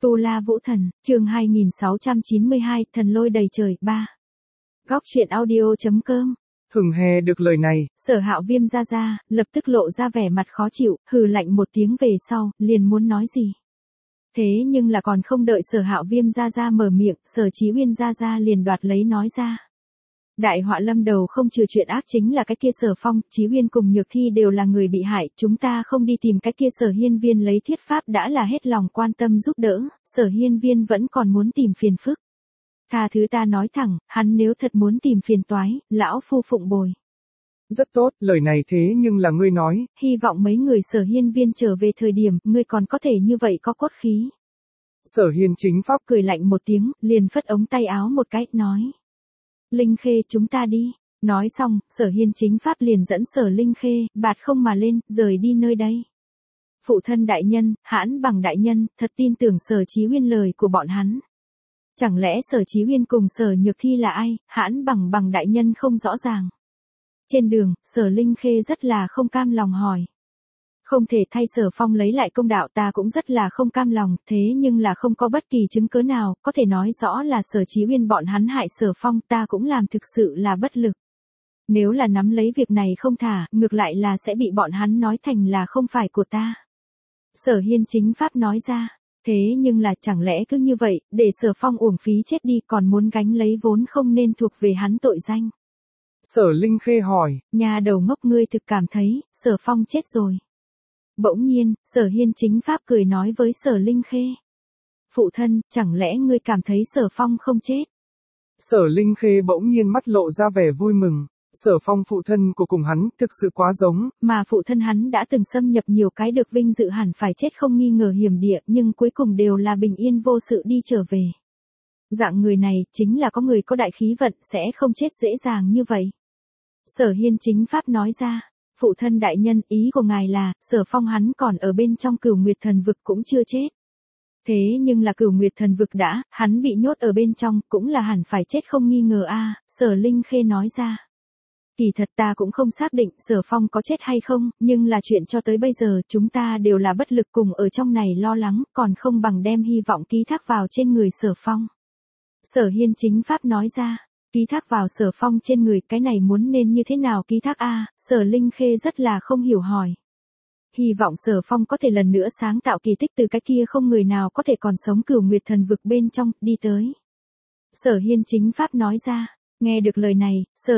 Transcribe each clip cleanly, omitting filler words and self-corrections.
Tu La Vũ Thần, chương 2692, thần lôi đầy trời, 3. Góc truyện audio.com. Hừng hè được lời này, Sở Hạo Viêm ra, lập tức lộ ra vẻ mặt khó chịu, hừ lạnh một tiếng về sau, liền muốn nói gì. Thế nhưng là còn không đợi Sở Hạo Viêm ra mở miệng, Sở Chí Uyên ra liền đoạt lấy nói ra. Đại họa lâm đầu không trừ chuyện ác chính là cái kia Sở Phong, Chí Uyên cùng Nhược Thi đều là người bị hại, chúng ta không đi tìm cái kia Sở Hiên Viên lấy thuyết pháp đã là hết lòng quan tâm giúp đỡ, Sở Hiên Viên vẫn còn muốn tìm phiền phức. Tha thứ ta nói thẳng, hắn nếu thật muốn tìm phiền toái, lão phu phụng bồi. Rất tốt, lời này thế nhưng là ngươi nói. Hy vọng mấy người Sở Hiên Viên trở về thời điểm, ngươi còn có thể như vậy có cốt khí. Sở Hiên chính pháp cười lạnh một tiếng, liền phất ống tay áo một cái, nói. Linh Khê chúng ta đi. Nói xong, Sở Hiên chính pháp liền dẫn Sở Linh Khê, bạt không mà lên, rời đi nơi đây. Phụ thân đại nhân, Hãn Bằng đại nhân, thật tin tưởng Sở Chí Uyên lời của bọn hắn. Chẳng lẽ Sở Chí Uyên cùng Sở Nhược Thi là ai, Hãn Bằng đại nhân không rõ ràng. Trên đường, Sở Linh Khê rất là không cam lòng hỏi. Không thể thay Sở Phong lấy lại công đạo, ta cũng rất là không cam lòng, thế nhưng là không có bất kỳ chứng cứ nào, có thể nói rõ là Sở Chí Uyên bọn hắn hại Sở Phong, ta cũng làm thực sự là bất lực. Nếu là nắm lấy việc này không thả, ngược lại là sẽ bị bọn hắn nói thành là không phải của ta. Sở Hiên chính pháp nói ra, thế nhưng là chẳng lẽ cứ như vậy, để Sở Phong uổng phí chết đi còn muốn gánh lấy vốn không nên thuộc về hắn tội danh. Sở Linh Khê hỏi, nhà đầu ngốc ngươi thực cảm thấy, Sở Phong chết rồi. Bỗng nhiên, Sở Hiên chính pháp cười nói với Sở Linh Khê. Phụ thân, chẳng lẽ ngươi cảm thấy Sở Phong không chết? Sở Linh Khê bỗng nhiên mắt lộ ra vẻ vui mừng. Sở Phong phụ thân của cùng hắn thực sự quá giống. Mà phụ thân hắn đã từng xâm nhập nhiều cái được vinh dự hẳn phải chết không nghi ngờ hiểm địa, nhưng cuối cùng đều là bình yên vô sự đi trở về. Dạng người này, chính là có người có đại khí vận sẽ không chết dễ dàng như vậy. Sở Hiên chính pháp nói ra. Phụ thân đại nhân, ý của ngài là, Sở Phong hắn còn ở bên trong Cửu Nguyệt Thần Vực cũng chưa chết. Thế nhưng là Cửu Nguyệt Thần Vực đã, hắn bị nhốt ở bên trong, cũng là hẳn phải chết không nghi ngờ a. Sở Linh Khê nói ra. Kỳ thật ta cũng không xác định Sở Phong có chết hay không, nhưng là chuyện cho tới bây giờ chúng ta đều là bất lực cùng ở trong này lo lắng, còn không bằng đem hy vọng ký thác vào trên người Sở Phong. Sở Hiên chính pháp nói ra. Ký thác vào Sở Phong trên người, cái này muốn nên như thế nào ký thác a? Sở Linh Khê rất là không hiểu hỏi. Hy vọng Sở Phong có thể lần nữa sáng tạo kỳ tích từ cái kia không người nào có thể còn sống Cửu Nguyệt Thần Vực bên trong, đi tới. Sở Hiên chính pháp nói ra, nghe được lời này, Sở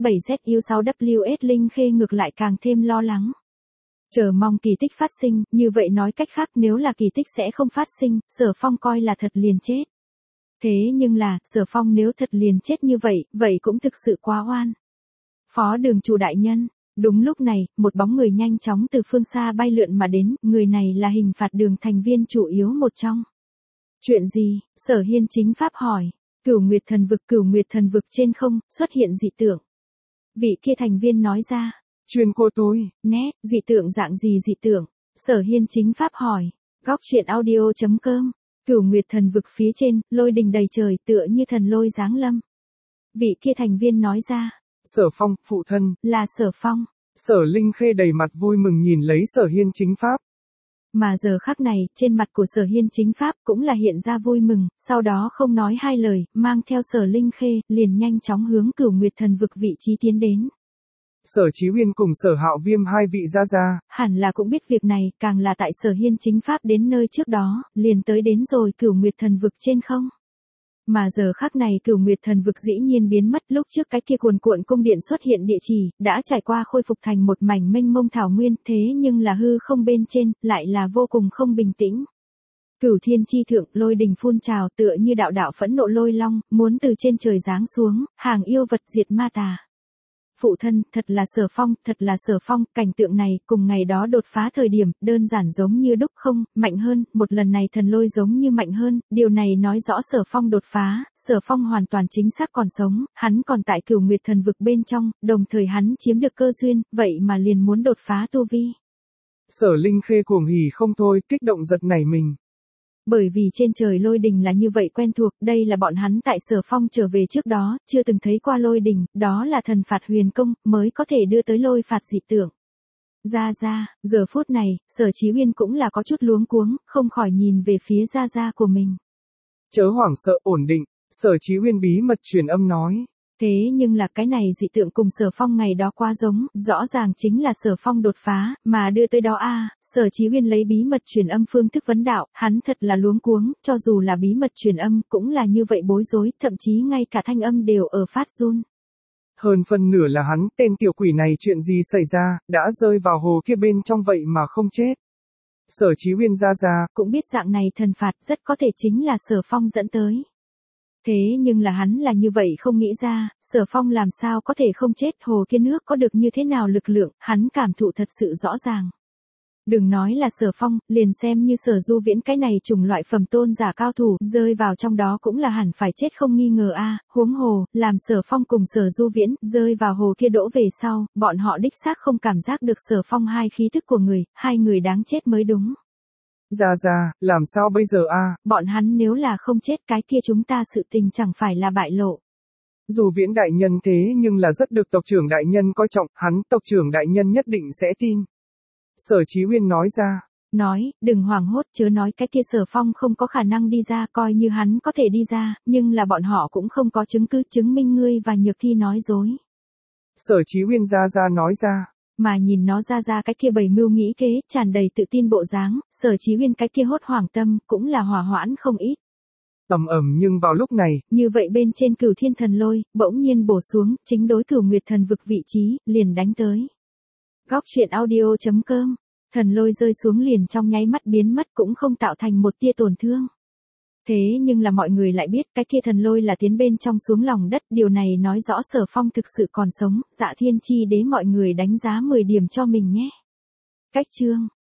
DZ7ZU6WS Linh Khê ngược lại càng thêm lo lắng. Chờ mong kỳ tích phát sinh, như vậy nói cách khác nếu là kỳ tích sẽ không phát sinh, Sở Phong coi là thật liền chết. Thế nhưng là, Sở Phong nếu thật liền chết như vậy, vậy cũng thực sự quá oan. Phó đường chủ đại nhân, đúng lúc này, một bóng người nhanh chóng từ phương xa bay lượn mà đến, người này là hình phạt đường thành viên chủ yếu một trong. Chuyện gì? Sở Hiên chính pháp hỏi. Cửu Nguyệt Thần Vực trên không, xuất hiện dị tượng. Vị kia thành viên nói ra. Chuyên cô tôi. Nét, dị tượng dạng gì dị tượng? Sở Hiên chính pháp hỏi. Góc truyện audio.com. Cửu Nguyệt Thần Vực phía trên, lôi đình đầy trời tựa như thần lôi giáng lâm. Vị kia thành viên nói ra. Sở Phong, phụ thân. Là Sở Phong. Sở Linh Khê đầy mặt vui mừng nhìn lấy Sở Hiên chính pháp. Mà giờ khắc này, trên mặt của Sở Hiên chính pháp cũng là hiện ra vui mừng, sau đó không nói hai lời, mang theo Sở Linh Khê, liền nhanh chóng hướng Cửu Nguyệt Thần Vực vị trí tiến đến. Sở Chí Uyên cùng Sở Hạo Viêm hai vị ra. Hẳn là cũng biết việc này, càng là tại Sở Hiên chính pháp đến nơi trước đó, liền tới đến rồi Cửu Nguyệt Thần Vực trên không. Mà giờ khắc này Cửu Nguyệt Thần Vực dĩ nhiên biến mất, lúc trước cái kia cuồn cuộn cung điện xuất hiện địa chỉ, đã trải qua khôi phục thành một mảnh mênh mông thảo nguyên, thế nhưng là hư không bên trên, lại là vô cùng không bình tĩnh. Cửu thiên chi thượng, lôi đình phun trào tựa như đạo đạo phẫn nộ lôi long, muốn từ trên trời giáng xuống, hàng yêu vật diệt ma tà. Phụ thân, thật là Sở Phong, cảnh tượng này, cùng ngày đó đột phá thời điểm, đơn giản giống như đúc không, mạnh hơn, một lần này thần lôi giống như mạnh hơn, điều này nói rõ Sở Phong đột phá, Sở Phong hoàn toàn chính xác còn sống, hắn còn tại Cửu Nguyệt Thần Vực bên trong, đồng thời hắn chiếm được cơ duyên, vậy mà liền muốn đột phá tu vi. Sở Linh Khê cuồng hỉ không thôi, kích động giật nảy mình. Bởi vì trên trời lôi đình là như vậy quen thuộc, đây là bọn hắn tại Sở Phong trở về trước đó, chưa từng thấy qua lôi đình, đó là thần phạt huyền công, mới có thể đưa tới lôi phạt dị tượng. Gia, giờ phút này, Sở Chí Uyên cũng là có chút luống cuống, không khỏi nhìn về phía Gia của mình. Chớ hoảng sợ, ổn định, Sở Chí Uyên bí mật truyền âm nói. Thế nhưng là cái này dị tượng cùng Sở Phong ngày đó quá giống, rõ ràng chính là Sở Phong đột phá, mà đưa tới đó Sở Chí Uyên lấy bí mật truyền âm phương thức vấn đạo, hắn thật là luống cuống, cho dù là bí mật truyền âm cũng là như vậy bối rối, thậm chí ngay cả thanh âm đều ở phát run. Hơn phân nửa là hắn, tên tiểu quỷ này chuyện gì xảy ra, đã rơi vào hồ kia bên trong vậy mà không chết. Sở Chí Uyên ra cũng biết dạng này thần phạt rất có thể chính là Sở Phong dẫn tới. Thế nhưng là hắn là như vậy không nghĩ ra, Sở Phong làm sao có thể không chết, hồ kia nước có được như thế nào lực lượng, hắn cảm thụ thật sự rõ ràng. Đừng nói là Sở Phong, liền xem như Sở Du Viễn cái này chủng loại phẩm tôn giả cao thủ, rơi vào trong đó cũng là hẳn phải chết không nghi ngờ huống hồ, làm Sở Phong cùng Sở Du Viễn, rơi vào hồ kia đỗ về sau, bọn họ đích xác không cảm giác được Sở Phong hai khí thức của người, hai người đáng chết mới đúng. Ra, làm sao bây giờ Bọn hắn nếu là không chết cái kia chúng ta sự tình chẳng phải là bại lộ. Dù Viễn đại nhân thế nhưng là rất được tộc trưởng đại nhân coi trọng, hắn tộc trưởng đại nhân nhất định sẽ tin. Sở Chí Uyên nói ra. Nói, đừng hoảng hốt, chớ nói cái kia Sở Phong không có khả năng đi ra, coi như hắn có thể đi ra, nhưng là bọn họ cũng không có chứng cứ chứng minh ngươi và Nhược Thi nói dối. Sở Chí Uyên ra nói ra. Mà nhìn nó ra cái kia bày mưu nghĩ kế, tràn đầy tự tin bộ dáng, Sở Chí Uyên cái kia hốt hoảng tâm, cũng là hỏa hoãn không ít. Ầm nhưng vào lúc này, như vậy bên trên Cửu Thiên Thần Lôi, bỗng nhiên bổ xuống, chính đối Cửu Nguyệt Thần Vực vị trí, liền đánh tới. Góc truyện audio.com, thần lôi rơi xuống liền trong nháy mắt biến mất cũng không tạo thành một tia tổn thương. Thế nhưng là mọi người lại biết cái kia thần lôi là tiến bên trong xuống lòng đất, điều này nói rõ Sở Phong thực sự còn sống, Dạ Thiên Chi Đế mọi người đánh giá 10 điểm cho mình nhé. Cách chương